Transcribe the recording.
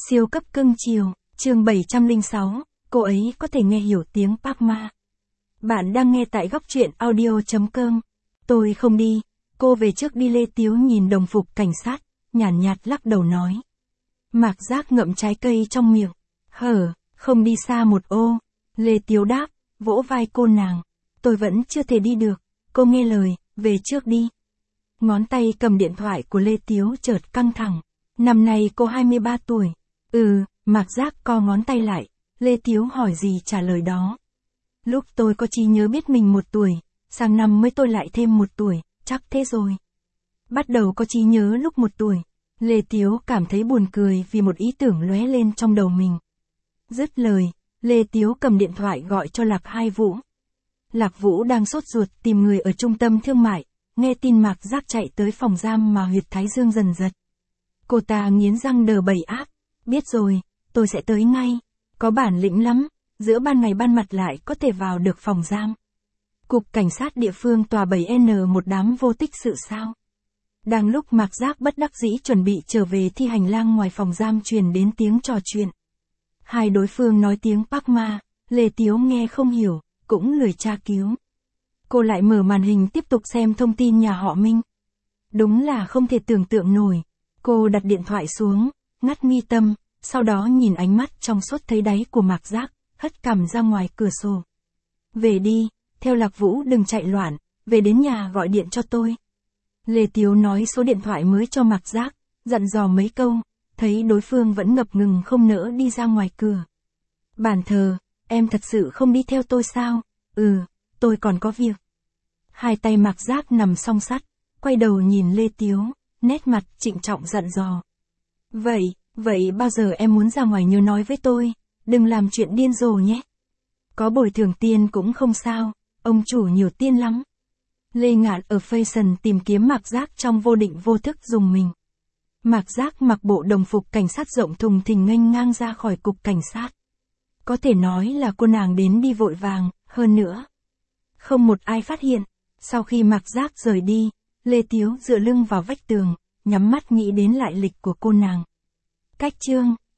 Siêu cấp cưng chiều, chương 706, cô ấy có thể nghe hiểu tiếng Parkma. Bạn đang nghe tại góc truyện audio.com. Tôi không đi, cô về trước đi. Lê Tiếu nhìn đồng phục cảnh sát, nhàn nhạt lắc đầu nói. Mạc Giác ngậm trái cây trong miệng. Không đi xa một ô. Lê Tiếu đáp, vỗ vai cô nàng. Tôi vẫn chưa thể đi được, cô nghe lời, về trước đi. Ngón tay cầm điện thoại của Lê Tiếu chợt căng thẳng. Năm nay cô 23 tuổi. Mạc Giác co ngón tay lại. Lê Tiếu hỏi gì trả lời đó. Lúc tôi có trí nhớ biết mình 1 tuổi, sang năm mới tôi lại thêm 1 tuổi, chắc thế rồi. Bắt đầu có trí nhớ lúc 1 tuổi. Lê Tiếu cảm thấy buồn cười vì một ý tưởng lóe lên trong đầu mình. Dứt lời, Lê Tiếu cầm điện thoại gọi cho Lạc Hai Vũ. Lạc Vũ đang sốt ruột tìm người ở trung tâm thương mại, nghe tin Mạc Giác chạy tới phòng giam mà huyệt thái dương dần giật. Cô ta nghiến răng đờ bầy áp. Biết rồi, tôi sẽ tới ngay. Có bản lĩnh lắm, giữa ban ngày ban mặt lại có thể vào được phòng giam. Cục cảnh sát địa phương tòa 7N một đám vô tích sự sao. Đang lúc Mạc Giác bất đắc dĩ chuẩn bị trở về thì hành lang ngoài phòng giam truyền đến tiếng trò chuyện. Hai đối phương nói tiếng Parkma, Lê Tiếu nghe không hiểu, cũng lười tra cứu. Cô lại mở màn hình tiếp tục xem thông tin nhà họ Minh. Đúng là không thể tưởng tượng nổi. Cô đặt điện thoại xuống, ngắt mi tâm, sau đó nhìn ánh mắt trong suốt thấy đáy của Mạc Giác, hất cằm ra ngoài cửa sổ. Về đi, theo Lạc Vũ đừng chạy loạn, về đến nhà gọi điện cho tôi. Lê Tiếu nói số điện thoại mới cho Mạc Giác, dặn dò mấy câu, thấy đối phương vẫn ngập ngừng không nỡ đi ra ngoài cửa. Bàn thờ, em thật sự không đi theo tôi sao? Tôi còn có việc. Hai tay Mạc Giác nằm song sắt, quay đầu nhìn Lê Tiếu, nét mặt trịnh trọng dặn dò. Vậy bao giờ em muốn ra ngoài nhớ nói với tôi, đừng làm chuyện điên rồ nhé. Có bồi thường tiền cũng không sao, ông chủ nhiều tiền lắm. Lê Ngạn ở Fashion tìm kiếm Mạc Giác trong vô định vô thức dùng mình. Mạc Giác mặc bộ đồng phục cảnh sát rộng thùng thình nghênh ngang ra khỏi cục cảnh sát. Có thể nói là cô nàng đến đi vội vàng, hơn nữa. Không một ai phát hiện, sau khi Mạc Giác rời đi, Lê Tiếu dựa lưng vào vách tường, nhắm mắt nghĩ đến lại lịch của cô nàng. Cách chương